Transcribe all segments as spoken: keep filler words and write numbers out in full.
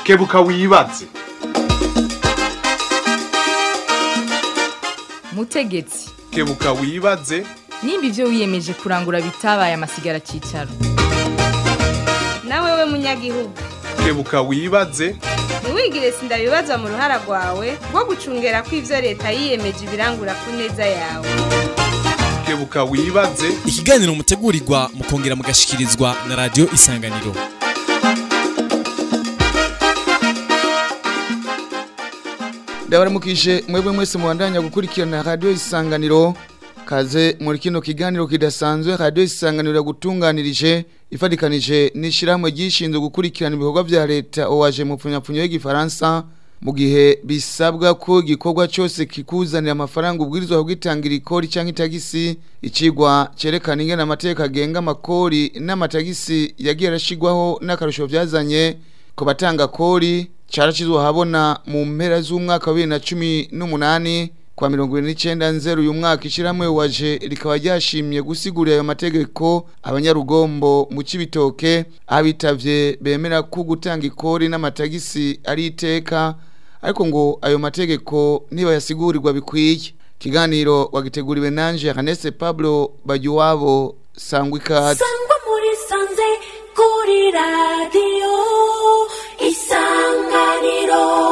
kebuka wibaze. Mutegetsi, kebuka wibaze. nimba ivyo wiyemeje kurangura bitabaye amasigara cicaro. Nawe we munyagihugu, kebuka wibaze. ntiwigire sindabibazwa mu ruhara rwawe rwo gucungera ko ivyo leta yiyemeje ibirangura ku neza yawe. Kebuka wibaze. Ikiganiro mutegurirwa mukongera mugashikirizwa na Radio Isanganiro. Ndabaramukije mwebwe mwese muwandanya gukurikirana Radio Isanganiro. Kaze muri kino kiganiro kidasanzwe Radio Isanganiro gutunganirije ifadikanije n'ishiramwe gishinzwe gukurikirana ibikorwa vya leta O A G mu pfunyapfunyo y'Igifaransa, mu gihe bisabwa ko gikorwa cyose kikuzanira amafaranga ubwirizwa kugitangira ikori canke itagisi. Icigwa cerekana ingene amateka agenga amakori n'amatagisi yagiye arashigwaho n'akarusho vyazanye ko batanga kori carashizwe habona mu mpera z'umwaka wa bibiri na cumi n'umunani. Kwa mirongo ine n'icenda nzero uyu mwaka ishiramwe O A G rikaba ryashimye gusigurira ayo mategeko abanyarugombo mu Cibitoke, abitavye bemera ko gutanga ikori n'amatagisi ari iteka, ariko ngo ayo mategeko niba yasigurirwa bikwiye. Kiganiro wagiteguriwe nanje Ernest Pablo Bajuwabo Sangwikazi. Sangwa muri sanze kuri radio Isanganiro.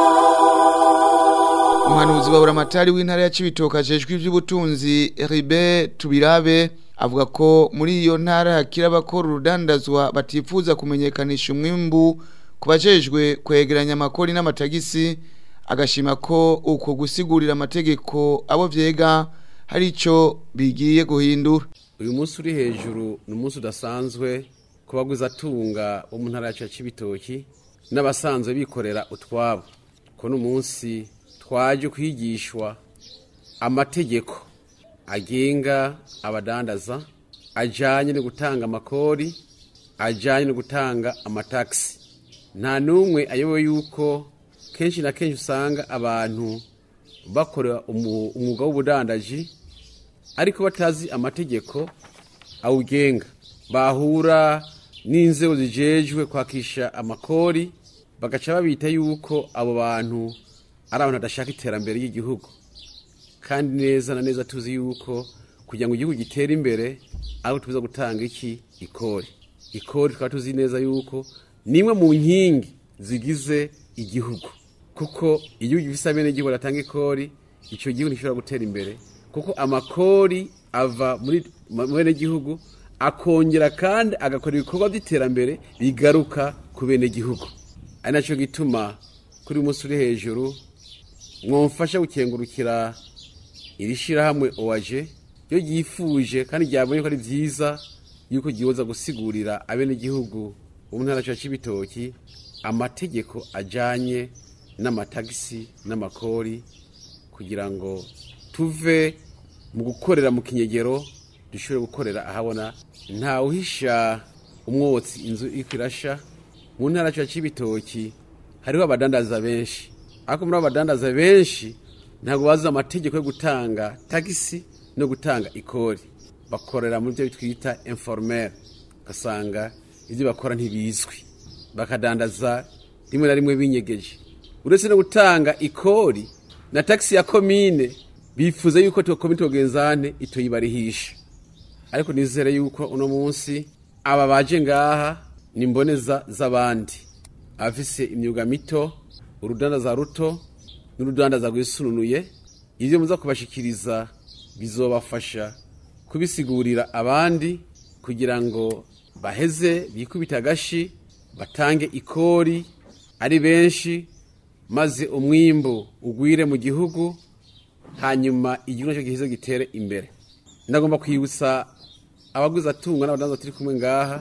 Umuhanuzi wa buramatari w'intara ya Cibitoke ajejwe ivy'ubutunzi Ribe Tubirabe avuga ko muri iyo ntara hakira abakora urudandazwa batifuza kumenyekanisha umwimbu kubajejwe kwegeranya amakori n'amatagisi, agashima ko uko gusigurira amategeko abo vyega hari ico bigiye guhindura. Uyu munsi uri hejuru ni umunsi udasanzwe kubaguza atunga wo mu ntara ya Cibitoke n'abasanzwe bikorera utwabo. Ko n'umunsi twaje kwigishwa amategeko agenga abadandaza, ajanye no gutanga amakori, ajanye no gutanga amataxi. Nta numwe ayoboye yuko kenshi na kenshi usanga abantu bakora umwuga w'ubudandaji ariko batazi amategeko awugenga, bahura n'inzego zijejwe kwakisha amakori bagaca babita yuko abo bantu ari abantu badashaka iterambere y'igihugu. Kandi neza na neza tuzi yuko kugira ngo igihugu gitere imbere aho tubiza gutanga iki ikori. Ikori tukaba tuzi neza yuko nimwe mu nkingi zigize igihugu, kuko igihugu gifise abene igihugu batanga ikori, ico gihugu nishobora gutera imbere, kuko amakori ava muri bene igihugu akongera kandi agakora ibikorwa by'iterambere bigaruka ku bene igihugu. Ari naco gituma kuri umunsi uri hejuru mwomfasha gukengurukira irishira hamwe O A G yo yifuje kandi ryabonye ko ari vyiza yuko gihoza gusigurira abene igihugu mu ntara ya Cibitoke amategeko ajanye n'amatagisi n'amakori, kugira ngo tuve mu gukorera mu kinyegero dushobore gukorera ahabona. Nta uhisha umwotsi inzu ikirasha. Mu ntara ya Cibitoke hariho abadandaza benshi, ariko muri abadandaza benshi ntago bazi amategeko yo gutanga tagisi no gutanga ikori. Bakorera muri byo twita informel, gasanga ivyo bakora ntibizwi, bakadandaza rimwe na rimwe binyegeje. Uretse no gutanga ikori na taxi ya komine bifuza yuko to komite ogenzane itoyibarihisha. Ariko nizere yuko uno munsi aba baje ngaha nimboneza z'abandi afise imyuga mito, urudandaza ruto n'urudandaza rwisununuye. Ivyo muza kubashikiriza bizobafasha kubisigurira abandi kugira ngo baheze bikubita gashi batange ikori ari benshi, maze umwimbu ugwire mu gihugu, hanyuma igihugu cyo gihize gitere imbere. Ndagomba kwibutsa abaguza atunga n'abadandaza turi kumwe ngaha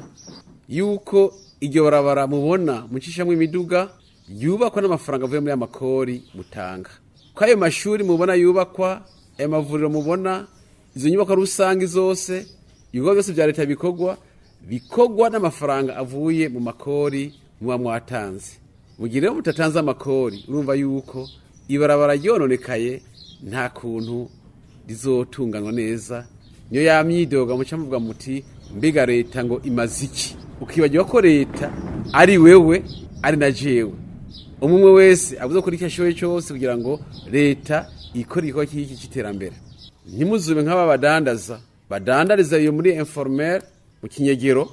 yuko iryo barabara mubona mucishamwe imiduga yubakwa n'amafaranga avuye muri amakori mutanga. Ko ayo mashuri mubona yubakwa, ayo mavuriro mubona, izo nyubako rusange zose, ibikorwa byose bya leta bikorwa bikorwa n'amafaranga avuye mu makori muba mwatanze. Mugire mutatanze amakori urumva yuko ibarabara yononekaye nta kuntu rizotunganwa neza. Niyo yamyidoga muca muvuga muti mbega leta ngo imaziki, ukibagiwe ko leta ari wewe ari na jewe. umwe wese abuze kuri cyashoye cyose kugira ngo leta ikore iko kiki cyiterambere. Ntimuzube nk'aba badandaza badandariza iyo muri informel mu kinyegero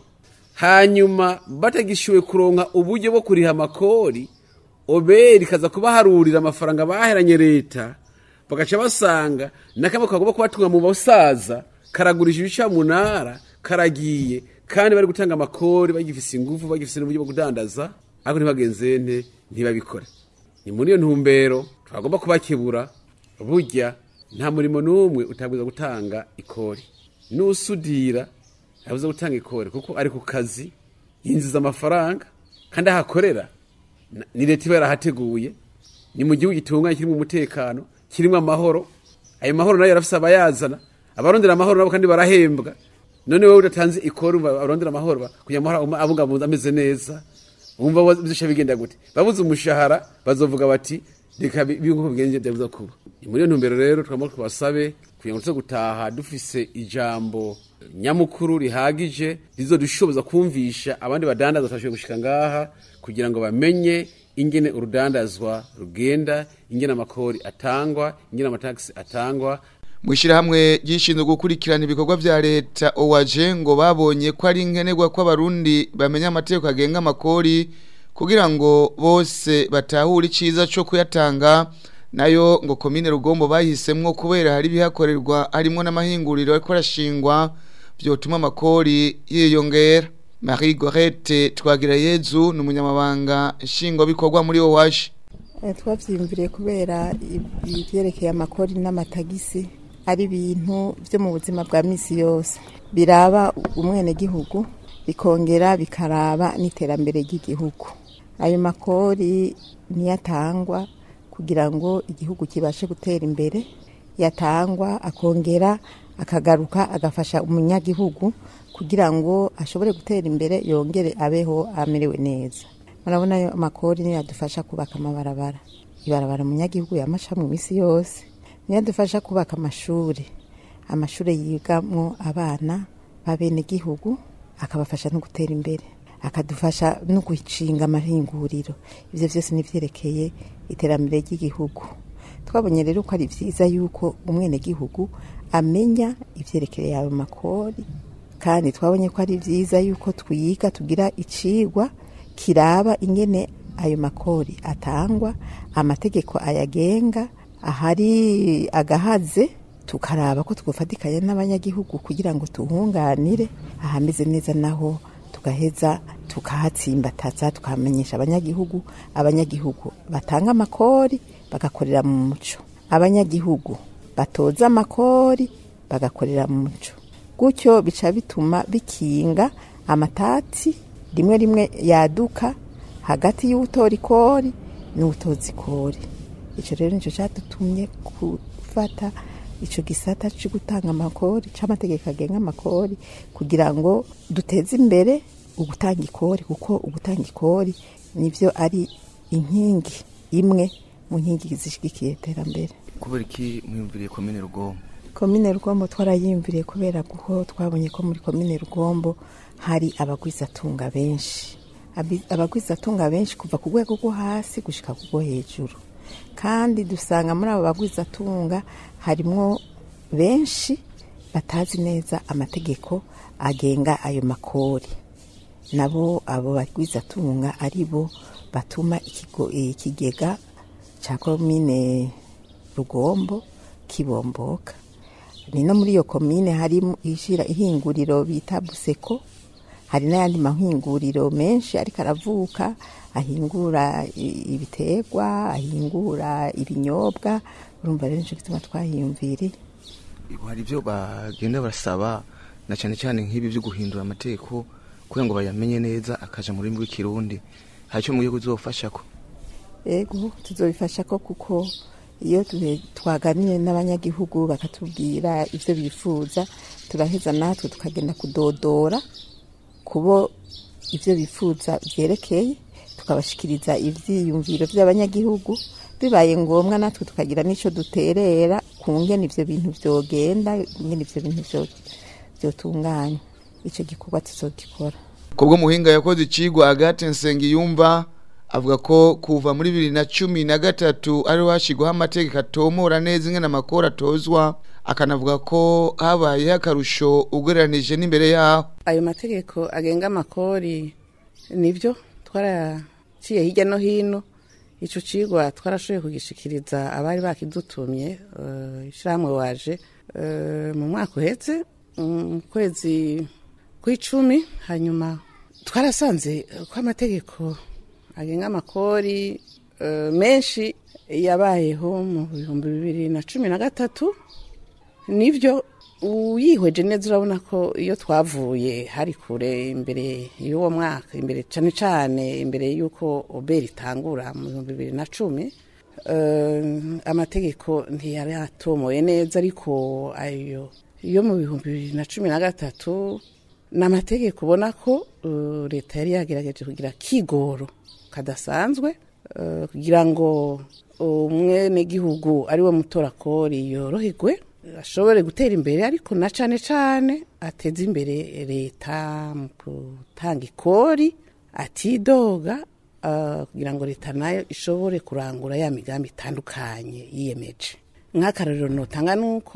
hanyuma batagishuwe kuronka uburyo bwo kuriha amakori oberi kaza kubaharurira amafaranga baheranye leta bagaca basanga nakamo kagomba kubatunga mu basaza karagurije ibica munara karagiye kandi bari gutanga amakori bagifise ingufu bagifise n'uburyo bwo kudandaza ariko ntibagenzente ntibabikora. Ni muri iyo ntumbero twagomba kubakebura burya nta murimo n'umwe utabwiza gutanga ikori n'usudira yabuze gutanga ikori kuko ari ku kazi yinjiza amafaranga kandi ahakorera ni leta iba yarahateguye ni mu gihugu gitunganye kirimo umutekano kirimo amahoro ayo mahoro nayo yarafise abayazana abarondera amahoro nabo kandi barahembwa none wowe udatanze ikori abarondera amahoro kugira amahoro abunga ameze neza umva bizisha bigenda gute babuze umushahara bazovuga bati reka bingo bigenje byabuza kuba. Muri iyo ntumbero rero twamara kubasabe kugira ngo tuze gutaha dufise ijambo nyamukuru rihagije rizodushoboza kumvisha abandi badandaza batashoboye gushika ngaha kugira ngo bamenye ingene urudandazwa rugenda ingene amakori atangwa ingene amataxi atangwa. Mwishira hamwe gishinzwe gukurikirana ibikorwa vya leta O A G ngo babonye ko ari nkenerwa ko abarundi bamenya amategeko agenga amakori kugira ngo bose batahure iciza cyo kuyatanga nayo ngo komine Rugombo bahisemwo kubera hari bihakorerwa harimo n'amahinguriro ariko arashingwa byotuma amakori yiyongera. Marie Gorette Twagira Yezu n'umunyamabanga nshingwa bikorwa muri O A G. Twavyimviriye kubera ivyerekeye amakori n'amatagisi ari ibintu byo mu buzima bwa misi yose biraba umwene gihugu bikongera bikaraba n'iterambere ry'igihugu. Ayo makori niyatangwa kugira ngo igihugu kibashe gutera imbere yatangwa akongera akagaruka agafasha umunyagihugu kugira ngo ashobore gutera imbere yongere abeho amerewe neza. Murabona ayo makori niyo adufasha kubaka amabarabara ibarabara umunyagihugu yamasha mu misi yose niyo adufasha kubaka amashuri amashuri yigamwo abana babene gihugu akabafasha no gutera imbere akadufasha no gucinga amahinguriro. Ivyo vyose nivyerekeye iterambere ry'igihugu. Twabonye rero ko ari vyiza yuko umwene gihugu amenya ivyerekeye ayo makori kandi twabonye ko ari vyiza yuko twiga tugira icigwa kiraba ingene ayo makori atangwa amategeko ayagenga ahari agahaze tukaraba ko twofatikanye n'abanyagihugu kugira ngo tuhunganire ahameze neza naho tugaheza tukahatsimbataza tukamenyesha abanyagihugu abanyagihugu batanga amakori bagakorera mu muco abanyagihugu batoza amakori bagakorera mu muco gutyo bica bituma bikinga amatati rimwe rimwe yaduka hagati y'ubutora ikori n'ubutoza ikori. Ico rero nico cyadutumye gufata ico gisata cyo gutanga amakori c'amategeko agenga amakori kugira ngo duteze imbere ugutanga ikori kuko ugutanga ikori nivyo ari inkingi imwe mu nkingi zishigikiye iterambere. Kubera iki mwiyumviriye komine Rugombo? Komine Rugombo twarayimviriye kubera kuko twabonye ko muri komine Rugombo hari abagwizatunga benshi abagwizatunga benshi kuva ku rwego rwo hasi gushika ku rwo hejuru kandi dusanga muri abo bagwizatunga harimwo benshi batazi neza amategeko agenga ayo makori nabo abo bagwizatunga aribo batuma ikigo ikigega ca komine Rugombo kibomboka. Ni no muri iyo komine hari ishira ihinguriro bita Buseko hari n'ayandi mahinguriro menshi ariko aravuka ahingura ibiterwa ahingura ibinyobwa urumva rero nico gituma twahiyumvire. Hari ibyo bagenda barasaba na cyane cyane nk'ibi byo guhindura amategeko kugira ngo bayamenye neza akaja muri rurimi rw'ikirundi hacyo mugiye kuzofasha ko. Ego tuzobifasha ko kuko iyo twaganiriye n'abanyagihugu bakatubwira ivyo bifuza turaheza natwe tukagenda kudodora kubo ivyo bifuza byerekeye tukabashikiriza ivyiyumviro by'abanyagihugu bibaye ngombwa natwe tukagira nico duterera kungene ivyo bintu vyogenda ngene ivyo bintu vyotunganya ico gikorwa tuzogikora. Kubwo muhinga yakoze icigwa Agathe Nsengiyumva avuga ko kuva muri bibiri na cumi na gatatu ari washigwaho amategeko atomora neza ingene amakori atozwa akanavuga ko habaye akarusho ugereranije n'imbere yaho. Ayo mategeko agenga amakori nivyo twaraciye hirya no hino, ico cigwa twarashoboye kugishikiriza abari bakidutumye uh, ishiramwe waje uh, mu mwaka uheze mu kwezi kw'icumi. Hanyuma twarasanze ko amategeko agenga amakori uh, menshi yabayeho mu bihumbi bibiri na cumi na gatatu. Nivyo uyihweje neza urabona ko iyo twavuye hari kure imbere y'uwo mwaka, imbere cyane cyane imbere y'uko oberi itangura mu bihumbi bibiri na cumi. Uh, amategeko ntiyari atomoye neza, ariko ayo yo mu bihumbi bibiri na cumi na gatatu n'amategeko ubona ko uh, leta yari yagerageje kugira kigoro kadasanzwe uh, kugira ngo umwene gihugu ari we mutorakori yoroherwe ashobore gutera imbere, ariko na cane cane ateze imbere leta mu gutanga ikori atidoga, uh, kugira ngo leta nayo ishobore kurangura ya migambi itandukanye yiyemeje. Nk'akarorero notanga nuko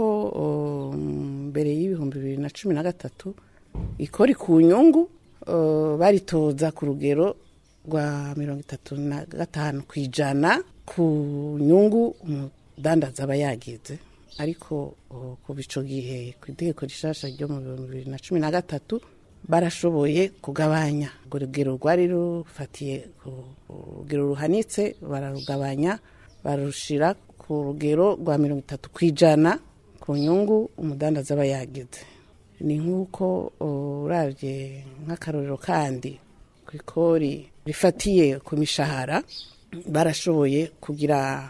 mbere um, y'ibihumbi bibiri na cumi na gatatu ikori ku nyungu uh, baritoza ku rugero rwa mirongo itatu na gatanu kwijana ku nyungu umudandaza aba yagize, ariko uh, ku bico gihe ku itegeko rishasha ryo mu bihumbi bibiri na cumi na gatatu barashoboye kugabanya urwo rugero rwari rufatiye ku rugero ruhanitse, bararugabanya barushira ku rugero rwa mirongo itatu kwijana ku nyungu umudandaza aba yagize. Ni nk'uko uravye nk'akarorero kandi ku ikori rifatiye ku mishahara barashoboye kugira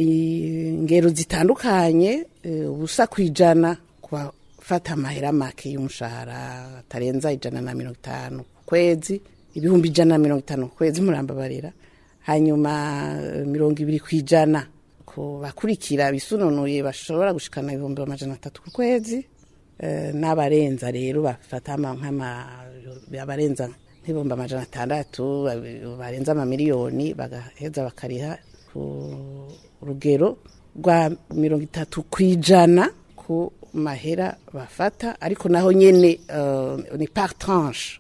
ingero zitandukanye, ubusa kwijana kubafata amahera make y'umushahara atarenza ijana na mirongo itanu ku kwezi, ibihumbi ijana na mirongo itanu ku kwezi murambabarira, hanyuma mirongo ibiri kwijana ku bakurikira bisunonuye bashobora gushikana ibihumbi amajana atatu ku kwezi. Uh, n'abarenza rero bafata nk'ama abarenza nk'ibihumbi amajana atandatu barenza amamiliyoni bagaheza bakariha ku rugero rwa mirongo itatu kwijana ku mahera bafata, ariko naho nyene uh, ni par tranche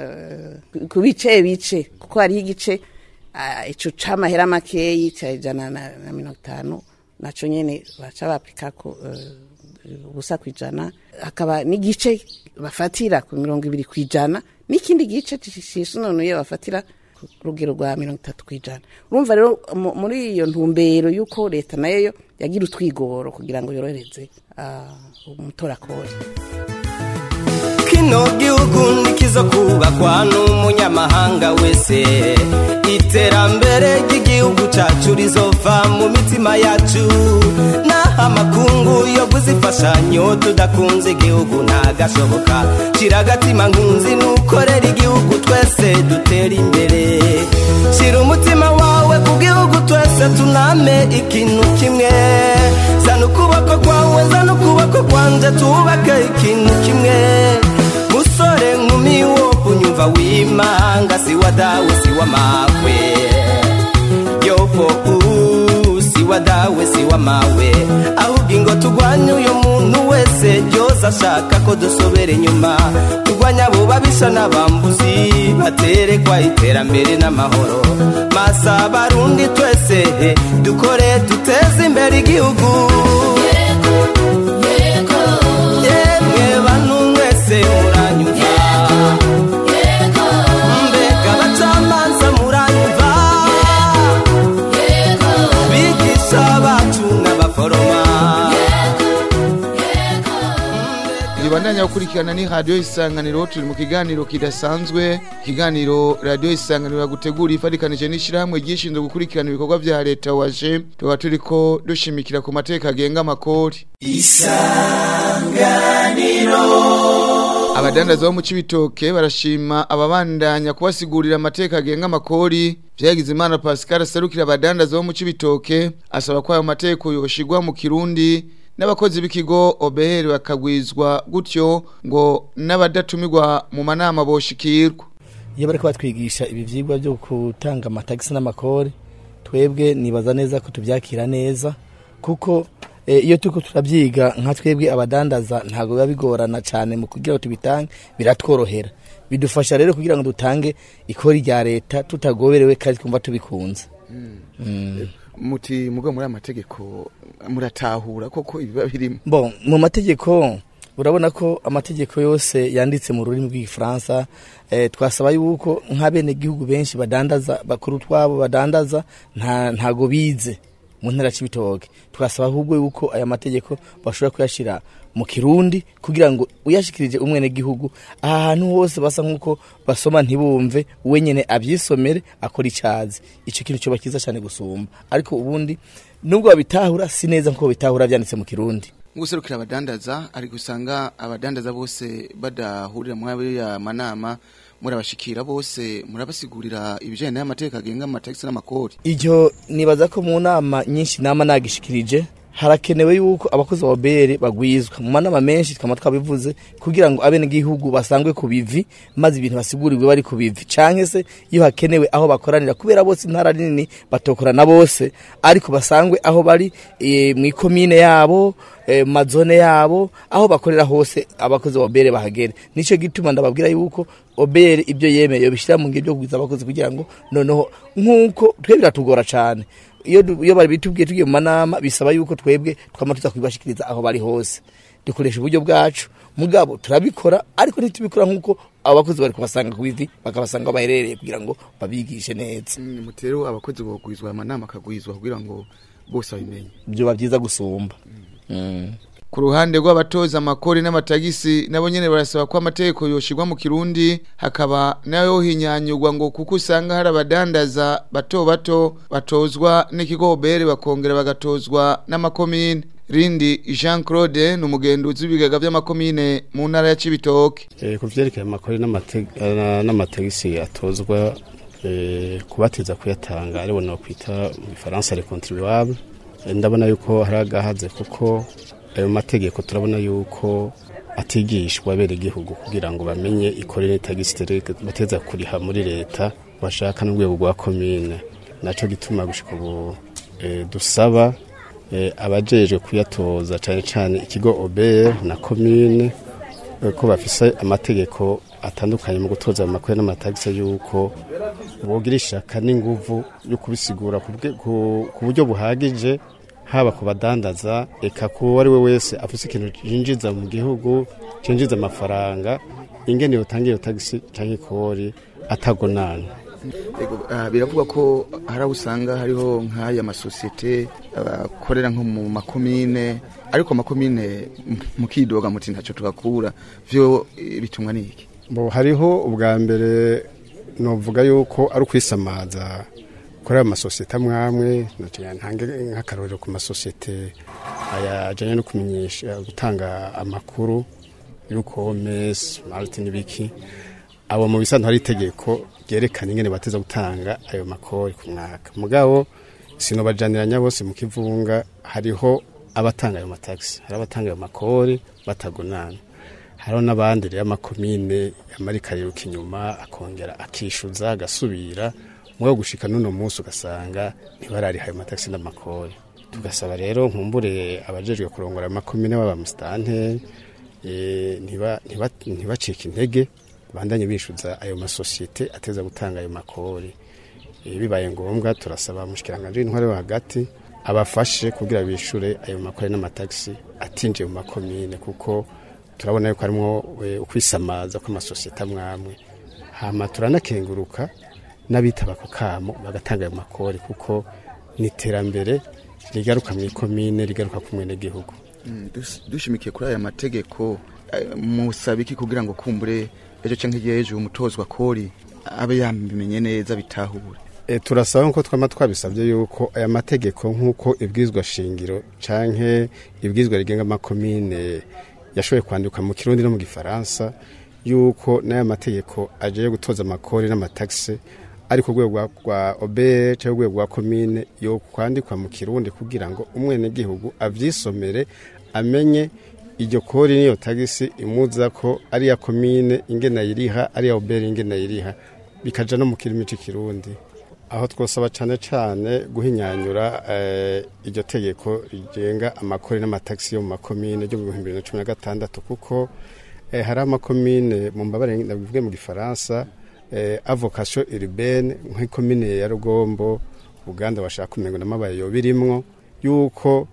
uh, ku bice bice, kuko hari igice uh, ico c'amahera makeyi c'ijana na, na mirongo itanu naco nyene baca bapikako uh, ubusa kwijana, hakaba n'igice bafatira ku mirongo ibiri kwijana, n'ikindi gice cishinonuye bafatira ku rugero rwa mirongo itatu kwijana. Urumva rero muri iyo ntumbero yuko leta nayo yagira utwigoro kugira ngo yorohereze uh, umutorakori. Kino gihugu nikizo kubakwa n'umunyamahanga wese, iterambere ry'igihugu cacu rizova mu mitima yacu, naho amakungu yo kuzifashanyo tudakunze igihugu ntagashoboka, shira agatima nkunzi nukorera igihugu twese dutera imbere, shira umutima wawe ku gihugu twese tuname ikintu kimwe, zana ukuboko kwawe zana ukuboko kwanje tubake ikintu kimwe, musore nkumi wo kunyumva wimanga si wadawe si wamawe, yopo u si wadawe si wamawe, ahubwo ingo tugwanye uyo muntu wese byose ashaka ko dusobera inyuma, tugwanya abo babisha n'abambuzi baterekwa iterambere n'amahoro, masa barundi twese dukore duteze imbere igihugu. Yego yego yemwe bantu mwese muranyumva, yego mbega bacamanza muranyumva, yego bigisha bacu n'abaforoma, Ibandanya gukurikirana ni Radio Isanganiro, turi mu kiganiro kidasanzwe, kiganiro Radio Isanganiro gutegura ifadikanije n'ishiramwe gishinzwe gukurikirana ibikorwa vya leta waje, tuba turiko dushimikira ku mateka agenga amakori. Isanganiro. Abadandaza bo mu Cibitoke barashima ababandanya kubasigurira amateka agenga amakori. Vyagize Imana Pascal serukira abadandaza bo mu Cibitoke asaba ko ayo mateka yoshigwa mu Kirundi, n'abakozi b'ikigo obeheri bakagwizwa gutyo ngo n'abadatumirwa mu manama boshikirwa. iyo bariko batwigisha ibi vyigwa byo gutanga amatagisi n'amakori twebwe nibaza neza ko tubyakira neza kuko e, iyo tuko turabyiga nka twebwe abadandaza ntago biba bigorana cyane mu kugira ngo tubitange biratworohera bidufasha rero kugira ngo dutange ikori rya leta tutagoberewe kandi twumva tubikunze. mm. mm. muti mugo muri amategeko muratahura koko ibiba birimo bon mu mategeko urabona ko amategeko yose yanditse mu rurimi rw'igifaransa eh, twasaba yuko nk'abene gihugu benshi badandaza bakuru twabo badandaza nta ntago bize mu ntara c'ibitoke twasaba ahubwo yuko aya mategeko bashobora kuyashira mu kirundi kugira ngo uyashikirije umwene gihugu ahantu hose basa nkuko basoma ntibumve wenyene abyisomere akora icazi ico kintu cyo bakiza cyane gusumba ariko ubundi nubwo babitahura sineza nko bitahura byanditse mu kirundi nguserukira abadandaza ari gusanga abadandaza bose badahurira mu ya manama murabashikira bose murabasigurira ibijanye n'amategeko agenga amatagisi n'amakori. Ivyo nibaza ko mu nama nyinshi nama nagishikirije harakenewe yuko abakozi ba O B R bagwizwa mu manama menshi twama twabivuze kugira ngo abene gihugu basangwe ku bivi maze ibintu basigurirwe bari ku bivi canke se iyo hakenewe aho bakoranira kubera bose intara nini batokorana bose ariko basangwe aho bari e, mu komine yabo e, mazone yabo aho bakorera hose abakozi ba O B R bahagere nico gituma ndababwira yuko O B R ibyo yemeye bishira mu ngiro byo kugwiza abakozi kugira ngo noneho nkuko twe biratugora cyane iyo iyo bari bitubwiye tugiye mu manama bisaba yuko twebwe twamatuza kwibashikiriza aho bari hose dukoresha uburyo bwacu mugabo turabikora ariko ntitubikora nkuko abakozi bari kubasanga kubivi bakabasanga baherereye kugira ngo babigishe neza. mm, mutero abakozi bogwizwa amanama kagwizwa kugira ngo bose babimenye byo babyiza gusumba. mm. mm. Ku ruhande rw'abatoza amakori n'amatagisi nabo nyene barasaba ko amategeko yoshirwa mu kirundi hakaba nayo hinyanyurwa ngo kuko usanga hari abadandaza bato bato batozwa n'ikigo O B R bakongera bagatozwa n'amakomine. Rindi Jean Claude n'umugenduzi w'ibigaga by'amakomine mu ntara ya Cibitoke. Eh kuvyerekeye amakori n'amatagisi atozwa eh kubateza kuyatanga aribo no kwita mu Faransa les contribuables ndabona yuko haragahaze kuko ayo mategeko turabona yuko atigishwa bere gihugu kugira ngo bamenye ikorere tagisi bateza kuriha muri leta bashaka n'urwego rwa commune naco gituma gushika ubu e, dusaba e, abajeje kuyatoza cyane cyane ikigo O B R na commune e, ko bafise amategeko atandukanye mu gutoza amakuru n'amatagisi yuko bogirisha kaninguvu yo kubisigura ku buryo buhagije haba kubadandaza eka ko wari we wese afise ikintu jinjiza mu gihugu cinjiza amafaranga ingene yotangiye tagisi canke kori atagonana. Ego uh, biravuga ko hari usanga hariho nk'aya masosiyete akorera uh, nko mu makomine ariko makomine mukidoga muti ntaco tukakura vyo bitumwa niki bo hariho ubwa mbere novuga yuko ari kwisamaza kora amasosiyete amwamwe ntange nk'akarorero ku masosiyete aya ajanye no kumenyesha gutanga amakuru yuko mes Martin Biki abo mu bisanzwe hari itegeko ryerekana ingene bateza gutanga ayo makori ku mwaka mugabo sino bajaniranya bose mu kivunga hariho abatanga ayo mataxi hari abatanga ayo makori batagonana hariho n'abandi rero amakomine yamarikariruka inyuma akongera akishuza agasubira mwe gushika nuno munsi ugasanga ntibarari hayo mataxi n'amakori tugasaba rero nkumbure abajejwe kurongora amakomine baba mustante eh ntiba ntiba ntibacika intege bandanye bishuza ayo masosiyete ateza gutanga ayo makori e, bibaye ngombwa turasaba mushikiranganje intware wa hagati abafashe kugira bishure ayo makori n'amataxi atinje mu makomine kuko turabona yuko harimo ukwisamaza kwa masosiyete amwamwe hama turanakenguruka n'abitaba ku kamo bagatanga ayo makori kuko niterambere rigaruka mu komine rigaruka ku mwene gihugu. mm, dushimikiye kuri aya mategeko musabiki kugira ngo kumbure ejo canke yeje umutozwa kori abe yamenye neza bitahure. E, turasaba nko twama twabisabye yuko aya mategeko nkuko ibwizwa shingiro canke ibwizwa rigenga amakomine yashoboye kwandika mu Kirundi no mu Gifaransa yuko n'aya mategeko aje gutoza amakori n'amataxi ariko rwego rwa O B R cyangwa rwego rwa commune yo kwandikwa mu Kirundi kugira ngo umwene gihugu avyisomere amenye iryo kori niyo tagisi imuza ko ari ya commune ingena yiriha ari ya O B R ingena yiriha bikaja no mu kirimi c'ikirundi aho twosaba cyane cyane guhinyanyura iryo tegeko rigenga amakori n'amataxi yo mu makomine ryo mu bihumbi bibiri na cumi na gatandatu kuko hari amakomine mu mbabare ndabivuge mu gifaransa avocation urbaine nk'ikomine ya Rugombo Uganda bashaka kumengo n'amabaye yo birimwo yuko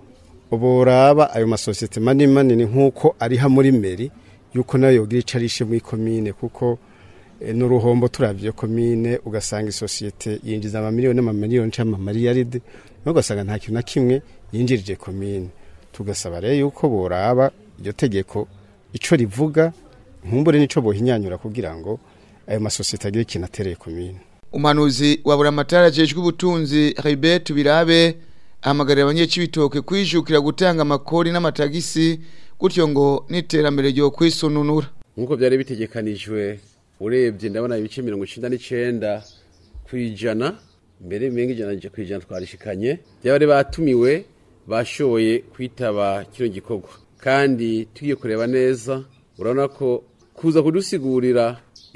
boraba ayo masosiyete manini manini nkuko ari ha muri meri yuko nayo yogira icarishe mu ikomine kuko n'uruhombo turavye komine ugasanga isosiyete yinjiza ama miliyoni n'amamiliyoni cyangwa miliyaride ugasanga nta kintu na kimwe yinjirije komine tugasaba rero yuko boraba iryo tegeko ico rivuga nkumbure nico bohinyanyura kugira ngo ayo masosiyete agire ikintu atereye komine. Umuhanuzi wa Buramatari ajejwe ubutunzi Ribet Birabe ahamagarira abanyecibitoke kwijukira gutanga amakori n'amatagisi gutyo ngo niterambere ryo kwisununura nkuko byari bitegekanijwe. Urebye ndabona ibice mirongo icenda n'icenda kwijana mbere mengi jana je kwijana twarishikanye byabari batumiwe bashoboye kwitaba kino gikorwa kandi tugiye kureba neza urabona ko kuza kudusigurira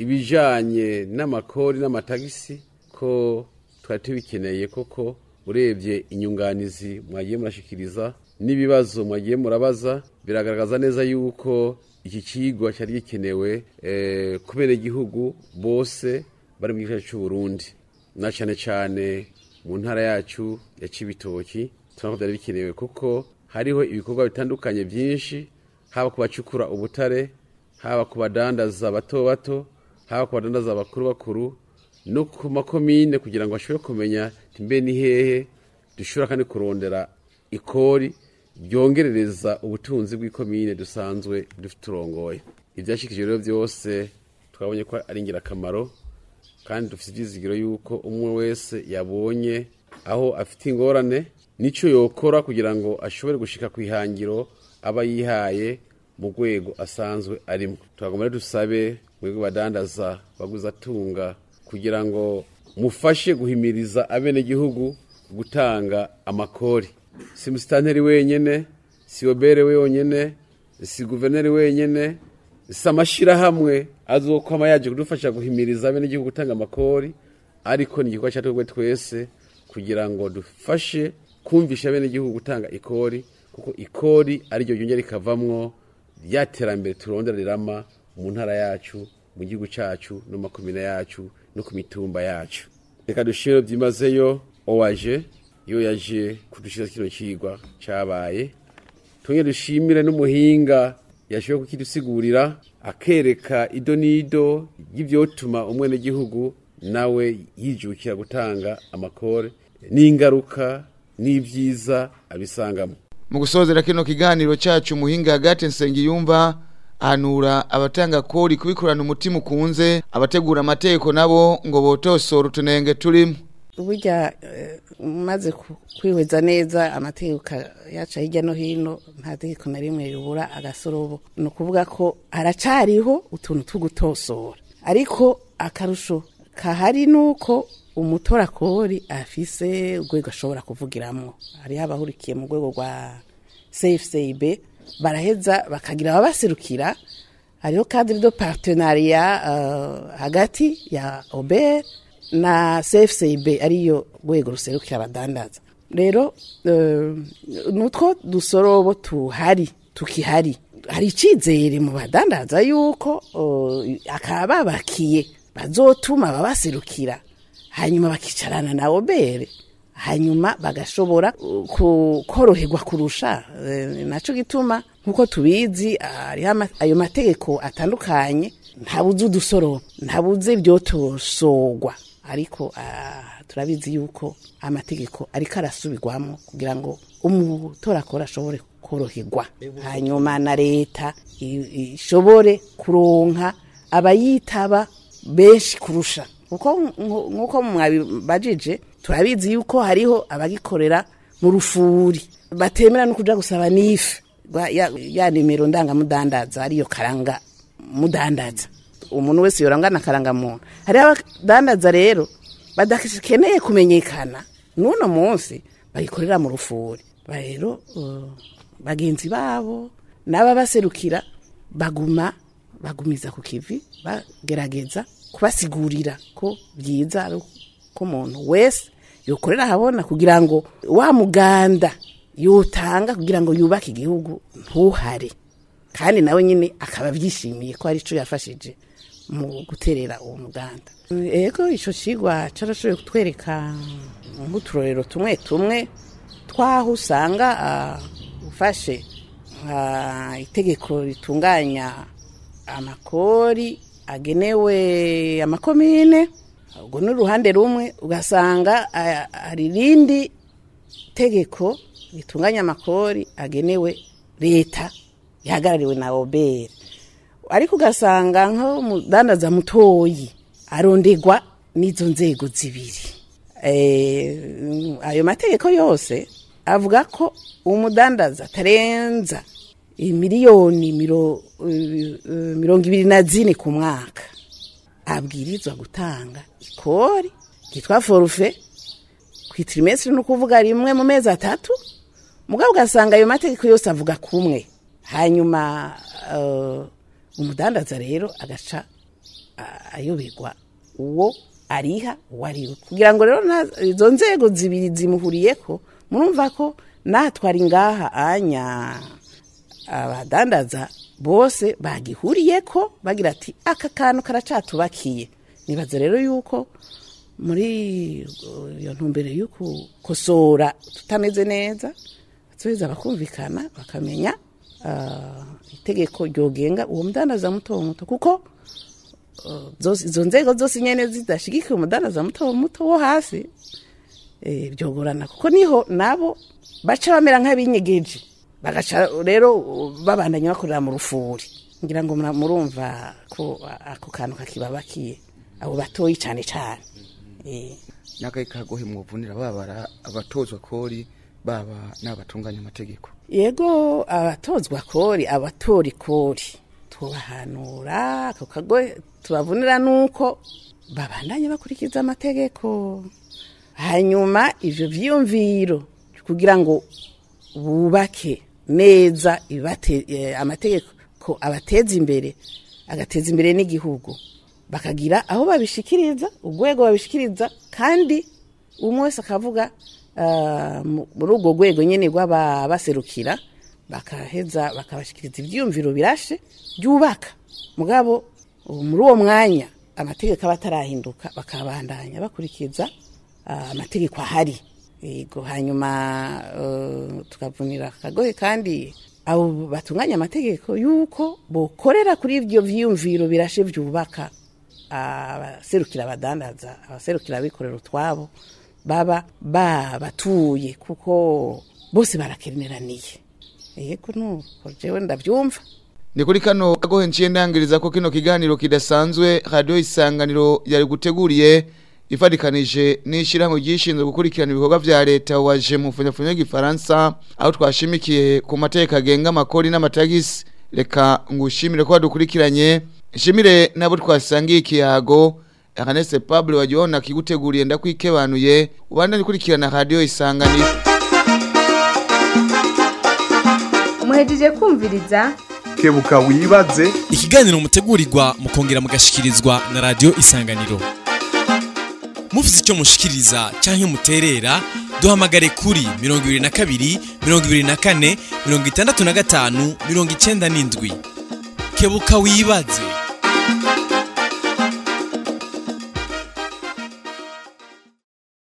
ibijanye n'amakori n'amatagisi ko twari tubikeneye koko. Urebye inyunganizi mwagiye murashikiriza n'ibibazo mwagiye murabaza biragaragaza neza yuko iki kigwa cyari gikenewe eh kubera igihugu bose bari mu gice cy'u Burundi na cyane cyane mu ntara yacu ya Cibitoki twako byari bikenewe kuko hariho ibikorwa bitandukanye byinshi haba kubacukura ubutare haba kubadandaza bato bato haba kubadandaza abakuru bakuru no ku makomine kugira ngo bashobore kumenya timbe ni hehe dushobora kandi kurondera ikori byongerereza ubutunzi bw'ikomine dusanzwe dufiturongoye. Ibyashikije rero byose twabonye ko ari ingirakamaro kandi dufite ibyizigiro yuko umwe wese yabonye aho afite ingorane nico yokora kugira ngo ashobore gushika kwihangiro aba yihaye mu rwego asanzwe arimo. Twagomba dusabe mwego badandaza baguza tunga kugira ngo mufashe guhimiriza abene gihugu gutanga amakori. Si musitanteri wenyene, si obere wenyene, si guverneri wenyene, si amashirahamwe azokwama yaje kudufasha guhimiriza abene gihugu gutanga amakori, ariko ni igikorwa cyatwe twese kugira ngo dufashe kumvisha abene gihugu gutanga ikori kuko ikori ari ryo ryongera rikavamwo ryaterambere turondererama mu ntara yacu mu gihugu cyacu no makomine yacu no ku mitumba yacu. Reka dushire byimazeyo owaje yo yaje kudushira kino kigwa cyabaye tunye dushimire n'umuhinga yashoboye kukidusigurira akereka idonido y'ivyotuma umwene gihugu nawe yijukira gutanga amakore n'ingaruka n'ivyiza abisangamo. Mu gusozera kino kiganiro cyacu umuhinga Agathe Nsengiyumva anura abatanga kori kubikorana umutima ukunze abategura amateko nabo ngo botosora utunenge turimo. Uburya maze kwihweza neza amateko yaca hirya no hino nta tegeko na rimwe ribura agasorobo no kuvuga ko haracariho utuntu tugutosora ariko akarusho kahari nuko umutora kori afise urwego ashobora kuvugiramo hari abahurikiye mu rwego rwa C F C B baraheza bakagira abaserukira hariho cadre de partenariat uh, hagati ya O B R na C F C B ariyo rwego ruserukira abadandaza. Rero uh, nutwo dusorobo tuhari tukihari hari icizere mu badandaza yuko uh, akababakiye bazotuma babaserukira hanyuma bakicarana na O B R hanyuma bagashobora koroherwa kurusha e, naco gituma nkuko tubizi ari ayo mategeko atandukanye ntabuze udusoro ntabuze byotosogwa ariko turabizi yuko amategeko ariko arasubirwamo kugira ngo umutora akora ashobore koroherwa hanyuma na leta ishobore kuronka abayitaba benshi kurusha uko nkuko mwabibajije turabizi yuko hariho abagikorera mu rufuri batemera no kuja gusaba nife ya, ya nimero ndanga mudandaza ariyo karanga mudandaza umuntu wese yorangana karanga muntu hari abadandaza rero badakeneye kumenyekana nuno munsi bagikorera mu rufuri rero uh, bagenzi babo naba baserukira baguma bagumiza ku kivi bagerageza kubasigurira ko byiza ari ko umuntu wese yokorera habona kugira ngo wa muganda yutanga kugira ngo yubake igihugu ntuhare kandi nawe nyine akaba byishimiye ko ari cyo yafashije mu guterera uwo muganda. Ego ico cigwa carashoboye kutwereka nk'uturorero tumwe tumwe twaho usanga uh, ufashe uh, itegeko ritunganya amakori agenewe amakomine ubwo n'uruhande rumwe ugasanga hari rindi tegeko ritunganya amakori agenewe leta yahagarariwe na obere ariko ugasanga nko mudandaza mutoyi arondegwa n'izo nzego zibiri. Eh, ayo mategeko yose avuga ko umudandaza tarenza miliyoni miro, uh, uh, mirongo ibiri na zine ku mwaka abwirizwa gutanga ikori kitwa forfait ku trimestre no kuvuga rimwe mu mezi atatu mugabo ugasanga ayo mategeko yose avuga kumwe hanyuma uh, umudandaza rero agaca uh, ayoberwa uwo ariha wariwe kugira ngo rero izo nzego zibiri zimuhuriyeko murumva ko natwari ngaha anya abadandaza bose bagihuriyeko bagira ati aka kantu karacatubakiye. Nibaza rero yuko muri iyo ntumbere yuko kosora tutameze neza tuweza bakumvikana bakamenya uh, itegeko ryogenga uwo mudandaza muto muto kuko izo uh, nzego zose nyene zidashigikiye umudandaza muto muto wo hasi eh byogorana kuko niho nabo baca bamera nk'abinyegeje bagaca rero babandanya bakorera mu rufuri ngira ngo murumva ko ako kantu kakibabakiye abo batoyi cyane cyane eh nakaye kagohe muvunira babara abatozwa kori baba n'abatunganya amategeko. Yego abatozwa kori abatori kori tubahanura ako kagohe tubavunira nuko babandanya bakurikiza amategeko hanyuma ivyo vyumviro kugira ngo bubake neza ibate eh, amategeko ko abateza imbere agateza imbere n'igihugu bakagira aho babishikiriza ugwego babishikiriza kandi umwe wese akavuga uh, muri ubwo gwego nyene gwaba baserukira bakaheza bakabashikiriza ivyumviro birashe byubaka mugabo muri uwo mwanya amategeko abatarahinduka bakabandanya bakurikiza uh, amategeko ahari. Ego hanyuma uh, tukavunira kagohe kandi abo batunganya amategeko yuko bokorera kuri ivyo vyumviro birashe vyubaka abaserukira uh, abadandaza abaserukira abikorera utwabo baba babatuye kuko bose barakeneraniye. Yego no jewe ndavyumva ni kuri kano kagohe nciye ndangiriza ko kino kiganiro kidasanzwe Radio Isanganiro yari guteguriye ifadikanije n'ishirahamwe gishinzwe gukurikirana ibikorwa vya leta waje mu funyafunya gifaransa aho twashimikiye ku mateka agenga amakori n'amatagisi. Reka ngushimire ko wadukurikiranye nshimire nabo twasangiye ikiyago Ernest Pablo wajiona kiguteguriye ndakwikebanuye ubanda nikurikirana Radio Isanganiro. Muhejeje kumviriza Kebuka wibaze ikiganiro mutegurirwa mukongera mugashikirizwa na Radio Isanganiro. Mufise icyo mushikiriza canke muterera duhamagare kuri mirongo ibiri na kabiri mirongo ibiri na kane mirongo itandatu na gatanu mirongo icenda n'indwi. Kebuka wibaze.